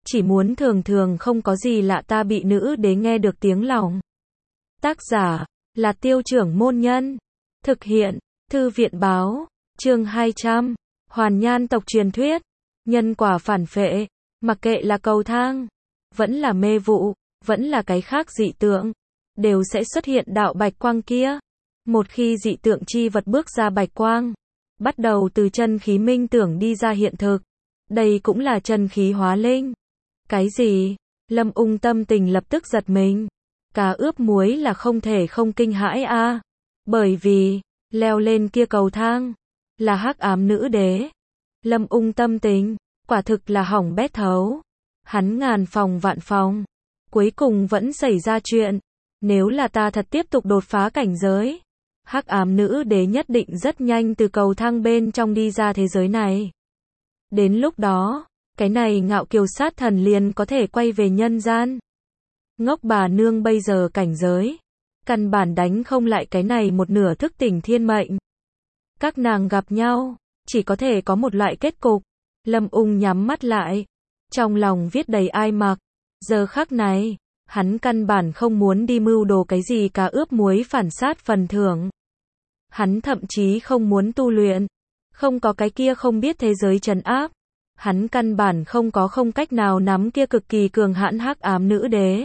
chỉ muốn thường thường không có gì lạ ta bị nữ đế nghe được tiếng lòng. Tác giả là Tiêu Trưởng Môn Nhân. Thực hiện Thư viện Báo. Chương 200. Hoàn Nhan tộc truyền thuyết. Nhân quả phản phệ. Mặc kệ là cầu thang, vẫn là mê vụ, vẫn là cái khác dị tượng, đều sẽ xuất hiện đạo bạch quang kia. Một khi dị tượng chi vật bước ra bạch quang, bắt đầu từ chân khí minh tưởng đi ra hiện thực. Đây cũng là chân khí hóa linh. Cái gì? Lâm Ung tâm tình lập tức giật mình. Cá ướp muối là không thể không kinh hãi a. Bởi vì, leo lên kia cầu thang, là hắc ám nữ đế. Lâm Ung tâm tình, quả thực là hỏng bét thấu. Hắn ngàn phòng vạn phòng, cuối cùng vẫn xảy ra chuyện. Nếu là ta thật tiếp tục đột phá cảnh giới, hắc ám nữ đế nhất định rất nhanh từ cầu thang bên trong đi ra thế giới này. Đến lúc đó, cái này ngạo kiều sát thần liền có thể quay về nhân gian. Ngốc bà nương bây giờ cảnh giới, căn bản đánh không lại cái này một nửa thức tỉnh thiên mệnh. Các nàng gặp nhau, chỉ có thể có một loại kết cục. Lâm Ung nhắm mắt lại, trong lòng viết đầy ai mặc. Giờ khắc này, hắn căn bản không muốn đi mưu đồ cái gì cá ướp muối phản sát phần thưởng. Hắn thậm chí không muốn tu luyện. Không có cái kia không biết thế giới trấn áp. Hắn căn bản không cách nào nắm kia cực kỳ cường hãn hắc ám nữ đế.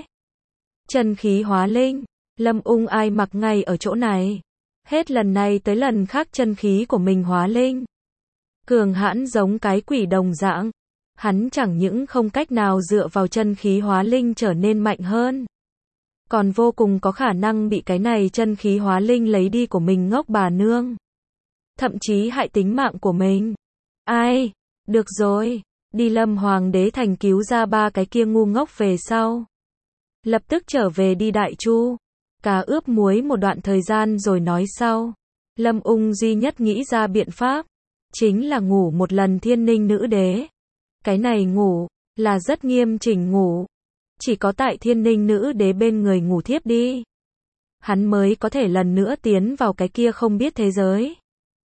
Chân khí hóa linh, Lâm Ung ai mặc ngay ở chỗ này. Hết lần này tới lần khác chân khí của mình hóa linh. Cường hãn giống cái quỷ đồng dạng. Hắn chẳng những không cách nào dựa vào chân khí hóa linh trở nên mạnh hơn, còn vô cùng có khả năng bị cái này chân khí hóa linh lấy đi của mình ngốc bà nương. Thậm chí hại tính mạng của mình. Ai? Được rồi, đi Lâm Hoàng đế thành cứu ra ba cái kia ngu ngốc về sau. Lập tức trở về đi Đại Chu. Cá ướp muối một đoạn thời gian rồi nói sau. Lâm Ung duy nhất nghĩ ra biện pháp, chính là ngủ một lần thiên ninh nữ đế. Cái này ngủ, là rất nghiêm chỉnh ngủ. Chỉ có tại thiên ninh nữ đế bên người ngủ thiếp đi, hắn mới có thể lần nữa tiến vào cái kia không biết thế giới.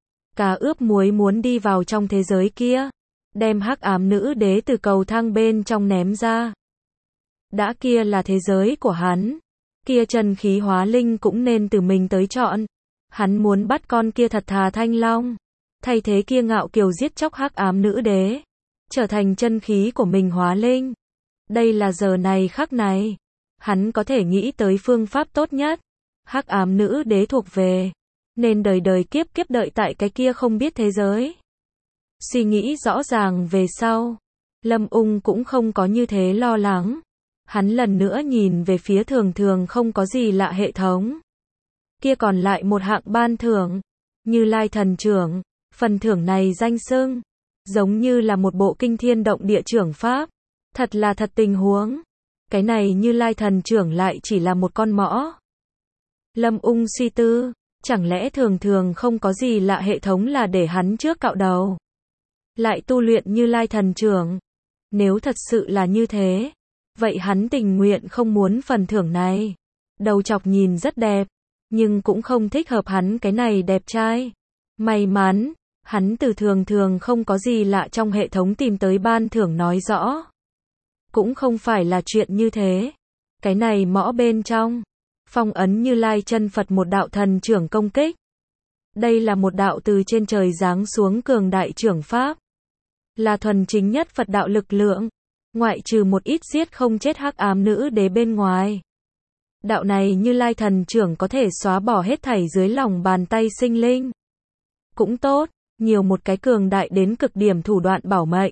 Cá ướp muối muốn đi vào trong thế giới kia, đem hắc ám nữ đế từ cầu thang bên trong ném ra. Đã kia là thế giới của hắn, kia chân khí hóa linh cũng nên từ mình tới chọn. Hắn muốn bắt con kia thật thà thanh long, thay thế kia ngạo kiều giết chóc hắc ám nữ đế, trở thành chân khí của mình hóa linh. Đây là giờ này khắc này, hắn có thể nghĩ tới phương pháp tốt nhất. Hắc ám nữ đế thuộc về, nên đời đời kiếp kiếp đợi tại cái kia không biết thế giới. Suy nghĩ rõ ràng về sau, Lâm Ung cũng không có như thế lo lắng. Hắn lần nữa nhìn về phía thường thường không có gì lạ hệ thống. Kia còn lại một hạng ban thưởng, Như Lai thần trưởng. Phần thưởng này danh xưng, giống như là một bộ kinh thiên động địa trưởng pháp. Thật là thật tình huống. Cái này Như Lai thần trưởng lại chỉ là một con mõ. Lâm Ung suy tư, chẳng lẽ thường thường không có gì lạ hệ thống là để hắn trước cạo đầu, lại tu luyện Như Lai thần trưởng. Nếu thật sự là như thế, vậy hắn tình nguyện không muốn phần thưởng này. Đầu chọc nhìn rất đẹp, nhưng cũng không thích hợp hắn cái này đẹp trai. May mắn, hắn từ thường thường không có gì lạ trong hệ thống tìm tới ban thưởng nói rõ. Cũng không phải là chuyện như thế. Cái này mõ bên trong, phong ấn Như Lai chân Phật một đạo thần trưởng công kích. Đây là một đạo từ trên trời giáng xuống cường đại trưởng pháp. Là thuần chính nhất Phật đạo lực lượng. Ngoại trừ một ít giết không chết hắc ám nữ đế bên ngoài. Đạo này Như Lai thần trưởng có thể xóa bỏ hết thảy dưới lòng bàn tay sinh linh. Cũng tốt, nhiều một cái cường đại đến cực điểm thủ đoạn bảo mệnh.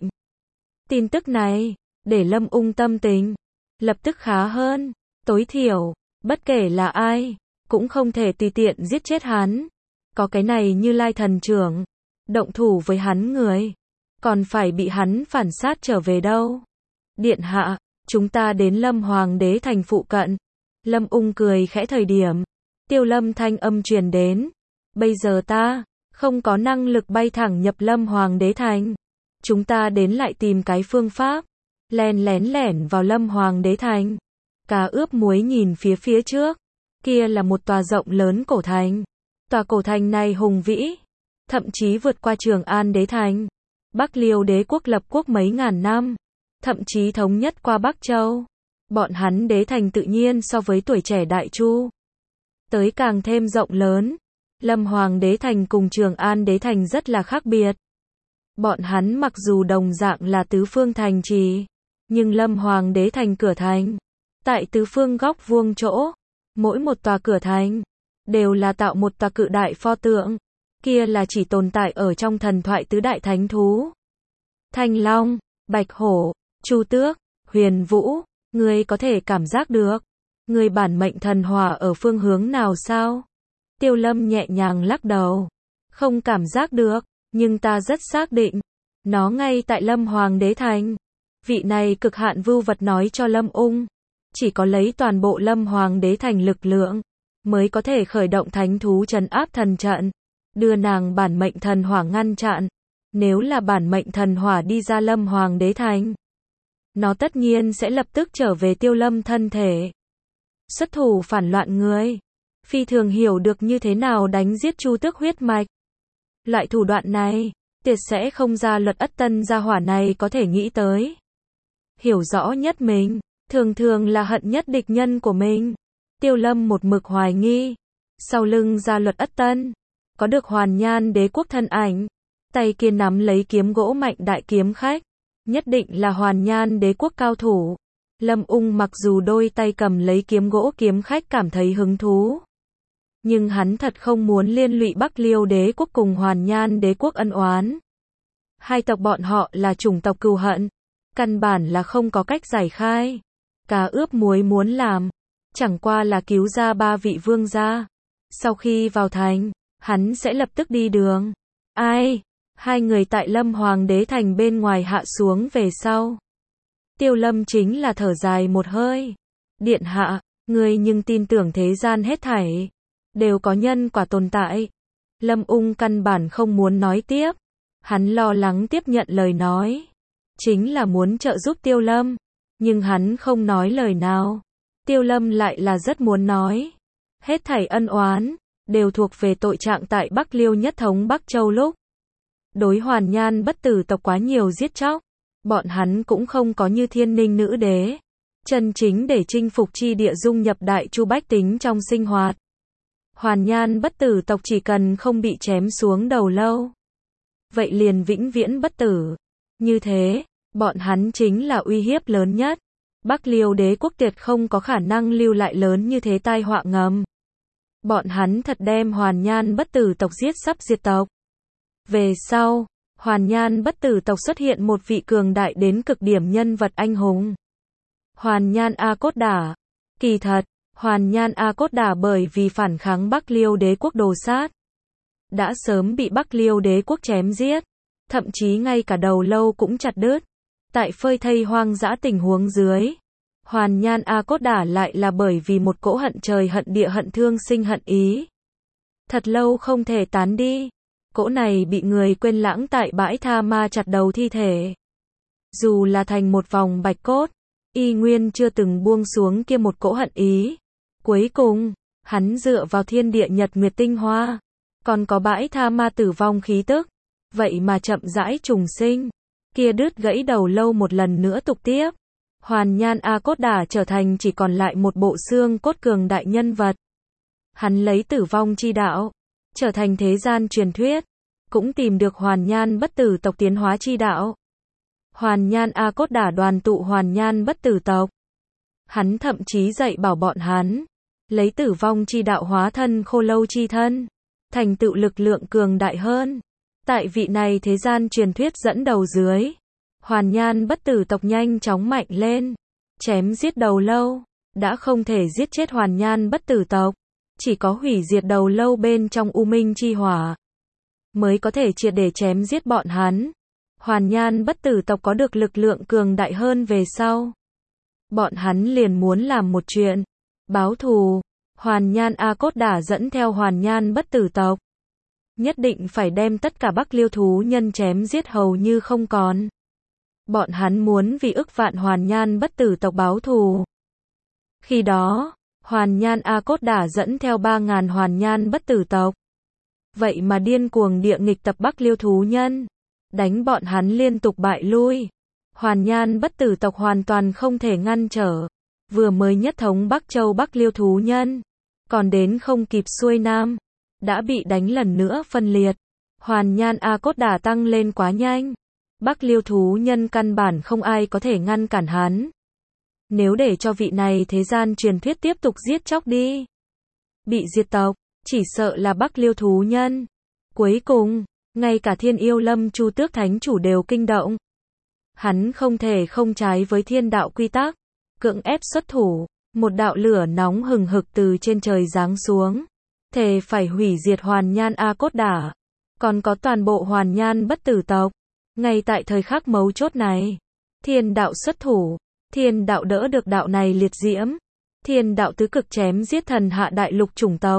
Tin tức này, để Lâm Ung tâm tình lập tức khá hơn. Tối thiểu, bất kể là ai, cũng không thể tùy tiện giết chết hắn. Có cái này Như Lai thần trưởng, động thủ với hắn người, còn phải bị hắn phản sát trở về đâu. Điện hạ, chúng ta đến Lâm Hoàng đế thành phụ cận. Lâm Ung cười khẽ thời điểm, Tiêu Lâm thanh âm truyền đến. Bây giờ ta không có năng lực bay thẳng nhập Lâm Hoàng đế thành. Chúng ta đến lại tìm cái phương pháp, len lén lẻn vào Lâm Hoàng đế thành. Cá ướp muối nhìn phía trước, kia là một tòa rộng lớn cổ thành. Tòa cổ thành này hùng vĩ, thậm chí vượt qua Trường An đế thành. Bắc Liêu đế quốc lập quốc mấy ngàn năm, thậm chí thống nhất qua Bắc Châu. Bọn hắn đế thành tự nhiên so với tuổi trẻ Đại Chu tới càng thêm rộng lớn. Lâm Hoàng đế thành cùng Trường An đế thành rất là khác biệt. Bọn hắn mặc dù đồng dạng là tứ phương thành trì, nhưng Lâm Hoàng đế thành cửa thành tại tứ phương góc vuông chỗ, mỗi một tòa cửa thành đều là tạo một tòa cự đại pho tượng, kia là chỉ tồn tại ở trong thần thoại tứ đại thánh thú. Thanh Long, Bạch Hổ, Chu Tước, Huyền Vũ, ngươi có thể cảm giác được ngươi bản mệnh thần hỏa ở phương hướng nào sao? Tiêu Lâm nhẹ nhàng lắc đầu. Không cảm giác được, nhưng ta rất xác định, nó ngay tại Lâm Hoàng đế thành. Vị này cực hạn vưu vật nói cho Lâm Ung, chỉ có lấy toàn bộ Lâm Hoàng đế thành lực lượng, mới có thể khởi động thánh thú trấn áp thần trận, đưa nàng bản mệnh thần hỏa ngăn chặn. Nếu là bản mệnh thần hỏa đi ra Lâm Hoàng đế thành, nó tất nhiên sẽ lập tức trở về Tiêu Lâm thân thể, xuất thủ phản loạn người. Phi thường hiểu được như thế nào đánh giết Chu Tước huyết mạch. Loại thủ đoạn này, tuyệt sẽ không ra luật ất tân gia hỏa này có thể nghĩ tới. Hiểu rõ nhất mình, thường thường là hận nhất địch nhân của mình. Tiêu Lâm một mực hoài nghi, sau lưng gia luật ất tân, có được Hoàn Nhan đế quốc thân ảnh, tay kia nắm lấy kiếm gỗ mạnh đại kiếm khách, nhất định là Hoàn Nhan đế quốc cao thủ. Lâm Ung mặc dù đôi tay cầm lấy kiếm gỗ kiếm khách cảm thấy hứng thú, nhưng hắn thật không muốn liên lụy Bắc Liêu đế quốc cùng Hoàn Nhan đế quốc ân oán. Hai tộc bọn họ là chủng tộc cừu hận, căn bản là không có cách giải khai. Cá ướp muối muốn làm, chẳng qua là cứu ra ba vị vương gia. Sau khi vào thành, hắn sẽ lập tức đi đường. Ai? Hai người tại Lâm Hoàng đế thành bên ngoài hạ xuống về sau. Tiêu Lâm chính là thở dài một hơi. Điện hạ, ngươi nhưng tin tưởng thế gian hết thảy đều có nhân quả tồn tại. Lâm Ung căn bản không muốn nói tiếp. Hắn lo lắng tiếp nhận lời nói, chính là muốn trợ giúp Tiêu Lâm, nhưng hắn không nói lời nào. Tiêu Lâm lại là rất muốn nói. Hết thảy ân oán đều thuộc về tội trạng tại Bắc Liêu nhất thống Bắc Châu lúc đối Hoàn Nhan bất tử tộc quá nhiều giết chóc. Bọn hắn cũng không có như Thiên Ninh nữ đế chân chính để chinh phục chi địa dung nhập Đại Chu bách tính trong sinh hoạt. Hoàn Nhan bất tử tộc chỉ cần không bị chém xuống đầu lâu, vậy liền vĩnh viễn bất tử. Như thế, bọn hắn chính là uy hiếp lớn nhất. Bắc Liêu đế quốc tuyệt không có khả năng lưu lại lớn như thế tai họa ngầm. Bọn hắn thật đem Hoàn Nhan bất tử tộc giết sắp diệt tộc. Về sau, Hoàn Nhan bất tử tộc xuất hiện một vị cường đại đến cực điểm nhân vật anh hùng. Hoàn Nhan A Cốt Đả. Kỳ thật, Hoàn Nhan A Cốt Đả bởi vì phản kháng Bắc Liêu đế quốc đồ sát, đã sớm bị Bắc Liêu đế quốc chém giết, thậm chí ngay cả đầu lâu cũng chặt đứt. Tại phơi thây hoang dã tình huống dưới, Hoàn Nhan A Cốt Đả lại là bởi vì một cỗ hận trời hận địa hận thương sinh hận ý, thật lâu không thể tán đi. Cỗ này bị người quên lãng tại bãi tha ma chặt đầu thi thể. Dù là thành một vòng bạch cốt, y nguyên chưa từng buông xuống kia một cỗ hận ý. Cuối cùng, hắn dựa vào thiên địa nhật nguyệt tinh hoa, còn có bãi tha ma tử vong khí tức, vậy mà chậm rãi trùng sinh. Kia đứt gãy đầu lâu một lần nữa tục tiếp. Hoàn Nhan A Cốt Đả trở thành chỉ còn lại một bộ xương cốt cường đại nhân vật. Hắn lấy tử vong chi đạo, trở thành thế gian truyền thuyết, cũng tìm được Hoàn Nhan bất tử tộc tiến hóa chi đạo. Hoàn Nhan A Cốt Đả đoàn tụ Hoàn Nhan bất tử tộc. Hắn thậm chí dạy bảo bọn hắn, lấy tử vong chi đạo hóa thân khô lâu chi thân, thành tựu lực lượng cường đại hơn. Tại vị này thế gian truyền thuyết dẫn đầu dưới, Hoàn Nhan bất tử tộc nhanh chóng mạnh lên, chém giết đầu lâu, đã không thể giết chết Hoàn Nhan bất tử tộc, chỉ có hủy diệt đầu lâu bên trong U Minh chi hỏa, mới có thể triệt để chém giết bọn hắn. Hoàn Nhan bất tử tộc có được lực lượng cường đại hơn về sau, bọn hắn liền muốn làm một chuyện, báo thù. Hoàn Nhan A Cốt Đả dẫn theo Hoàn Nhan bất tử tộc, nhất định phải đem tất cả Bắc Liêu thú nhân chém giết hầu như không còn. Bọn hắn muốn vì ức vạn Hoàn Nhan bất tử tộc báo thù. Khi đó, Hoàn Nhan A Cốt Đả dẫn theo 3.000 Hoàn Nhan bất tử tộc, vậy mà điên cuồng địa nghịch tập Bắc Liêu thú nhân, đánh bọn hắn liên tục bại lui. Hoàn Nhan bất tử tộc hoàn toàn không thể ngăn trở. Vừa mới nhất thống Bắc Châu Bắc Liêu thú nhân, còn đến không kịp xuôi nam, đã bị đánh lần nữa phân liệt. Hoàn Nhan A Cốt Đả tăng lên quá nhanh. Bắc Liêu thú nhân căn bản không ai có thể ngăn cản hắn. Nếu để cho vị này thế gian truyền thuyết tiếp tục giết chóc đi, bị diệt tộc, chỉ sợ là Bắc Liêu thú nhân. Cuối cùng, ngay cả Thiên Yêu Lâm Chu Tước Thánh Chủ đều kinh động. Hắn không thể không trái với thiên đạo quy tắc, cưỡng ép xuất thủ, một đạo lửa nóng hừng hực từ trên trời giáng xuống, thề phải hủy diệt Hoàn Nhan A Cốt Đả, còn có toàn bộ Hoàn Nhan bất tử tộc. Ngay tại thời khắc mấu chốt này, thiên đạo xuất thủ, thiên đạo đỡ được đạo này liệt diễm, thiên đạo tứ cực chém giết thần hạ đại lục chủng tộc.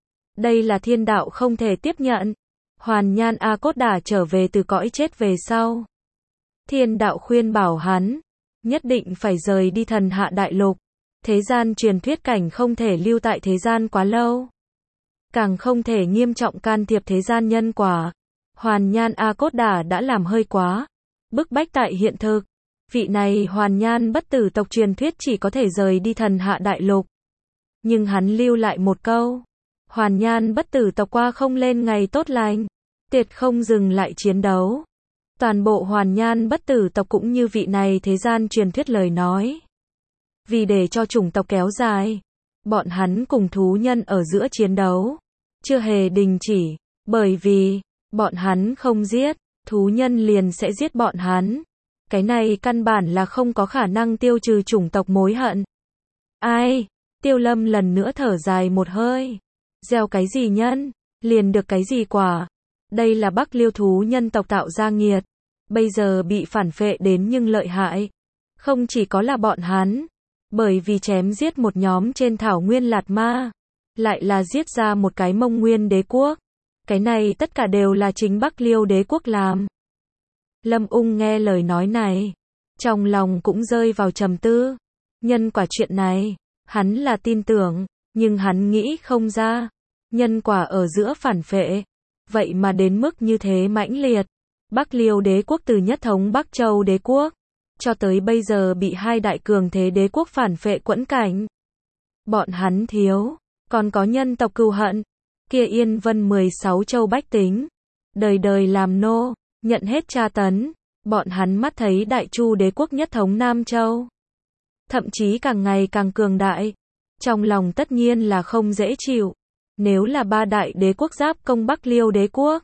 Đây là thiên đạo không thể tiếp nhận. Hoàn Nhan A Cốt Đả trở về từ cõi chết về sau. Thiên đạo khuyên bảo hắn, nhất định phải rời đi thần hạ đại lục. Thế gian truyền thuyết cảnh không thể lưu tại thế gian quá lâu. Càng không thể nghiêm trọng can thiệp thế gian nhân quả. Hoàn Nhan A Cốt Đả đã làm hơi quá. Bức bách tại hiện thực. Vị này Hoàn Nhan bất tử tộc truyền thuyết chỉ có thể rời đi thần hạ đại lục. Nhưng hắn lưu lại một câu. Hoàn Nhan bất tử tộc qua không lên ngày tốt lành, tuyệt không dừng lại chiến đấu. Toàn bộ Hoàn Nhan bất tử tộc cũng như vị này thế gian truyền thuyết lời nói. Vì để cho chủng tộc kéo dài, bọn hắn cùng thú nhân ở giữa chiến đấu chưa hề đình chỉ, bởi vì bọn hắn không giết, thú nhân liền sẽ giết bọn hắn. Cái này căn bản là không có khả năng tiêu trừ chủng tộc mối hận. Ai? Tiêu Lâm lần nữa thở dài một hơi. Gieo cái gì nhân, liền được cái gì quả. Đây là Bắc Liêu thú nhân tộc tạo ra nghiệt. Bây giờ bị phản phệ đến nhưng lợi hại. Không chỉ có là bọn hắn. Bởi vì chém giết một nhóm trên thảo nguyên Lạt Ma. Lại là giết ra một cái Mông Nguyên đế quốc. Cái này tất cả đều là chính Bắc Liêu đế quốc làm. Lâm Ung nghe lời nói này, trong lòng cũng rơi vào trầm tư. Nhân quả chuyện này, hắn là tin tưởng, nhưng hắn nghĩ không ra. Nhân quả ở giữa phản phệ, vậy mà đến mức như thế mãnh liệt. Bắc Liêu đế quốc từ nhất thống Bắc Châu đế quốc, cho tới bây giờ bị hai đại cường thế đế quốc phản phệ quẫn cảnh. Bọn hắn thiếu, còn có nhân tộc cừu hận. Kia Yên Vân 16 châu bách tính, đời đời làm nô, nhận hết tra tấn. Bọn hắn mắt thấy Đại Chu đế quốc nhất thống Nam Châu, thậm chí càng ngày càng cường đại. Trong lòng tất nhiên là không dễ chịu. Nếu là ba đại đế quốc giáp công Bắc Liêu đế quốc,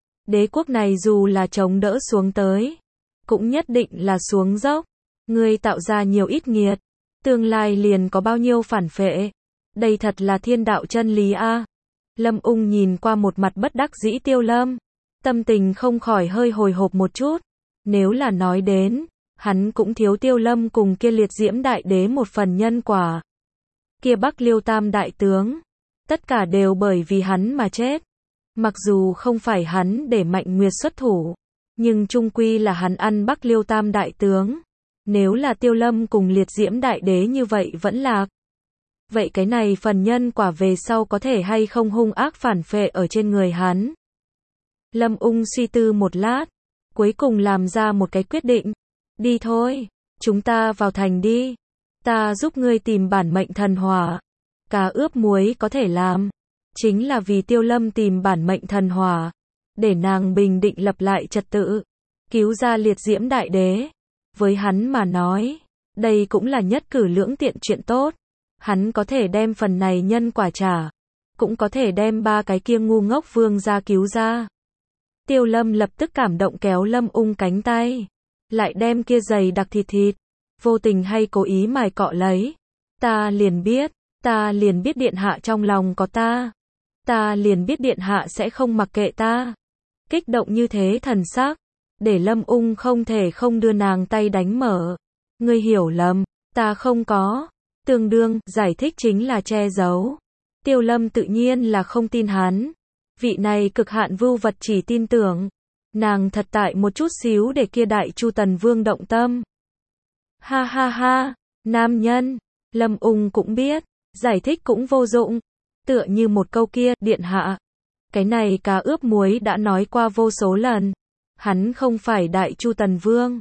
đế quốc này dù là chống đỡ xuống tới, cũng nhất định là xuống dốc. Ngươi tạo ra nhiều ít nghiệt, tương lai liền có bao nhiêu phản phệ. Đây thật là thiên đạo chân lý a. Lâm Ung nhìn qua một mặt bất đắc dĩ Tiêu Lâm, tâm tình không khỏi hơi hồi hộp một chút. Nếu là nói đến, hắn cũng thiếu Tiêu Lâm cùng kia liệt diễm đại đế một phần nhân quả. Kia Bắc Liêu tam đại tướng, tất cả đều bởi vì hắn mà chết. Mặc dù không phải hắn để Mạnh Nguyệt xuất thủ, nhưng chung quy là hắn ăn Bắc Liêu tam đại tướng. Nếu là Tiêu Lâm cùng liệt diễm đại đế như vậy vẫn lạc. Vậy cái này phần nhân quả về sau có thể hay không hung ác phản phệ ở trên người hắn? Lâm Ung suy tư một lát, cuối cùng làm ra một cái quyết định. Đi thôi, chúng ta vào thành đi. Ta giúp ngươi tìm bản mệnh thần hỏa. Cá ướp muối có thể làm. Chính là vì Tiêu Lâm tìm bản mệnh thần hỏa. Để nàng bình định lập lại trật tự. Cứu ra liệt diễm đại đế. Với hắn mà nói, đây cũng là nhất cử lưỡng tiện chuyện tốt. Hắn có thể đem phần này nhân quả trả. Cũng có thể đem ba cái kia ngu ngốc vương gia cứu ra. Tiêu Lâm lập tức cảm động kéo Lâm Ung cánh tay. Lại đem kia giày đặc thịt, vô tình hay cố ý mài cọ lấy. Ta liền biết điện hạ trong lòng có ta. Ta liền biết điện hạ sẽ không mặc kệ ta. Kích động như thế thần sắc, để Lâm Ung không thể không đưa nàng tay đánh mở. Ngươi hiểu lầm, ta không có. Tương đương, giải thích chính là che giấu. Tiêu Lâm tự nhiên là không tin hắn. Vị này cực hạn vưu vật chỉ tin tưởng. Nàng thật tại một chút xíu để kia Đại Chu Tần Vương động tâm. Ha ha ha, nam nhân. Lâm Ung cũng biết, giải thích cũng vô dụng. Tựa như một câu kia, điện hạ. Cái này cá ướp muối đã nói qua vô số lần. Hắn không phải Đại Chu Tần Vương,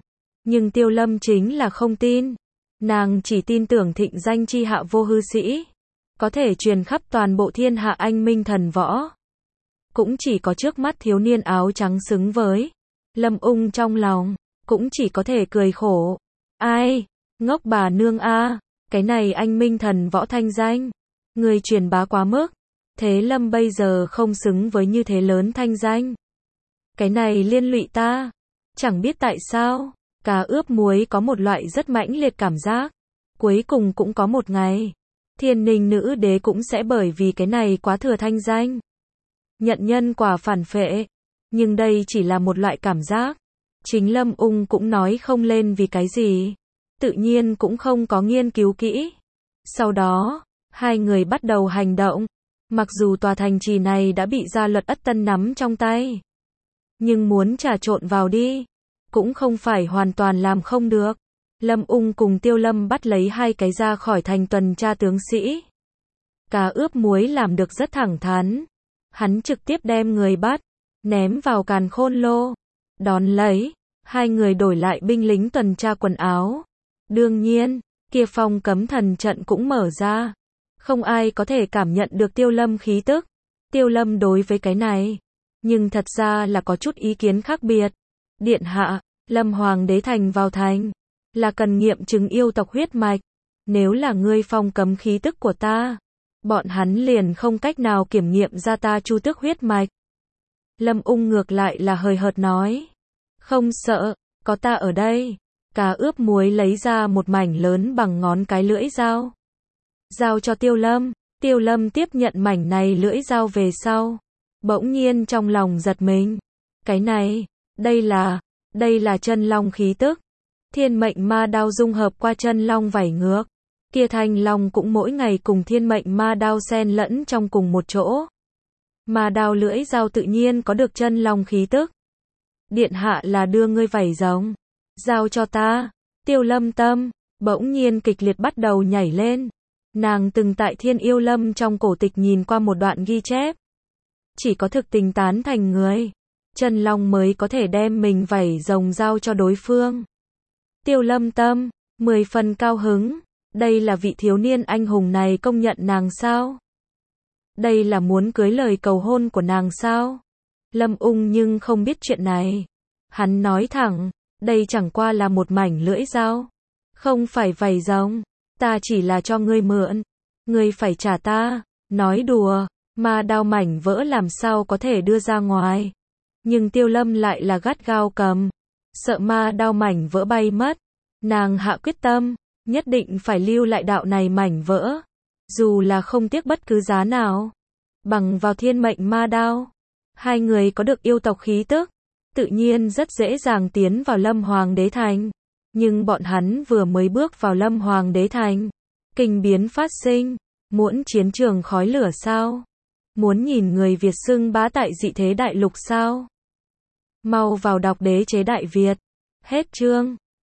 Nhưng Tiêu Lâm chính là không tin. Nàng chỉ tin tưởng thịnh danh chi hạ vô hư sĩ. Có thể truyền khắp toàn bộ thiên hạ anh minh thần võ. Cũng chỉ có trước mắt thiếu niên áo trắng xứng với. Lâm Ung trong lòng, cũng chỉ có thể cười khổ. Ai, ngốc bà nương a, cái này anh minh thần võ thanh danh. Người truyền bá quá mức. Thế Lâm bây giờ không xứng với như thế lớn thanh danh. Cái này liên lụy ta. Chẳng biết tại sao, cá ướp muối có một loại rất mãnh liệt cảm giác. Cuối cùng cũng có một ngày, Thiên Ninh nữ đế cũng sẽ bởi vì cái này quá thừa thanh danh. Nhận nhân quả phản phệ. Nhưng đây chỉ là một loại cảm giác. Chính Lâm Ung cũng nói không lên vì cái gì. Tự nhiên cũng không có nghiên cứu kỹ. Sau đó, hai người bắt đầu hành động. Mặc dù tòa thành trì này đã bị gia luật Ất Tân nắm trong tay. Nhưng muốn trà trộn vào đi, cũng không phải hoàn toàn làm không được. Lâm Ung cùng Tiêu Lâm bắt lấy hai cái ra khỏi thành tuần tra tướng sĩ. Cá ướp muối làm được rất thẳng thắn. Hắn trực tiếp đem người bắt, ném vào càn khôn lô. Đón lấy, hai người đổi lại binh lính tuần tra quần áo. Đương nhiên, kia phong cấm thần trận cũng mở ra. Không ai có thể cảm nhận được Tiêu Lâm khí tức. Tiêu Lâm đối với cái này, nhưng thật ra là có chút ý kiến khác biệt. Điện hạ, Lâm Hoàng đế thành vào thành, là cần nghiệm chứng yêu tộc huyết mạch. Nếu là ngươi phong cấm khí tức của ta, bọn hắn liền không cách nào kiểm nghiệm ra ta chu tước huyết mạch. Lâm Ung ngược lại là hời hợt nói. Không sợ, có ta ở đây. Cá ướp muối lấy ra một mảnh lớn bằng ngón cái lưỡi dao. Giao cho Tiêu Lâm. Tiêu Lâm tiếp nhận mảnh này lưỡi dao về sau. Bỗng nhiên trong lòng giật mình. Cái này, đây là chân long khí tức. Thiên mệnh ma đao dung hợp qua chân long vảy ngược. Kia thanh long cũng mỗi ngày cùng thiên mệnh ma đao xen lẫn trong cùng một chỗ. Ma đao lưỡi dao tự nhiên có được chân long khí tức. Điện hạ là đưa ngươi vảy rồng. Giao cho ta. Tiêu Lâm tâm, bỗng nhiên kịch liệt bắt đầu nhảy lên. Nàng từng tại Thiên Yêu Lâm trong cổ tịch nhìn qua một đoạn ghi chép. Chỉ có thực tình tán thành người, chân long mới có thể đem mình vảy rồng giao cho đối phương. Tiêu Lâm tâm, 10 phần cao hứng. Đây là vị thiếu niên anh hùng này công nhận nàng sao? Đây là muốn cưới lời cầu hôn của nàng sao? Lâm Ung nhưng không biết chuyện này. Hắn nói thẳng, đây chẳng qua là một mảnh lưỡi dao. Không phải vảy rồng. Ta chỉ là cho ngươi mượn. Ngươi phải trả ta. Nói đùa, ma đao mảnh vỡ làm sao có thể đưa ra ngoài. Nhưng Tiêu Lâm lại là gắt gao cầm. Sợ ma đao mảnh vỡ bay mất. Nàng hạ quyết tâm, nhất định phải lưu lại đạo này mảnh vỡ. Dù là không tiếc bất cứ giá nào. Bằng vào thiên mệnh ma đao. Hai người có được yêu tộc khí tức. Tự nhiên rất dễ dàng tiến vào Lâm Hoàng đế thành. Nhưng bọn hắn vừa mới bước vào Lâm Hoàng đế thành. Kinh biến phát sinh. Muốn chiến trường khói lửa sao? Muốn nhìn người Việt xưng bá tại dị thế đại lục sao? Mau vào đọc Đế chế Đại Việt. Hết chương.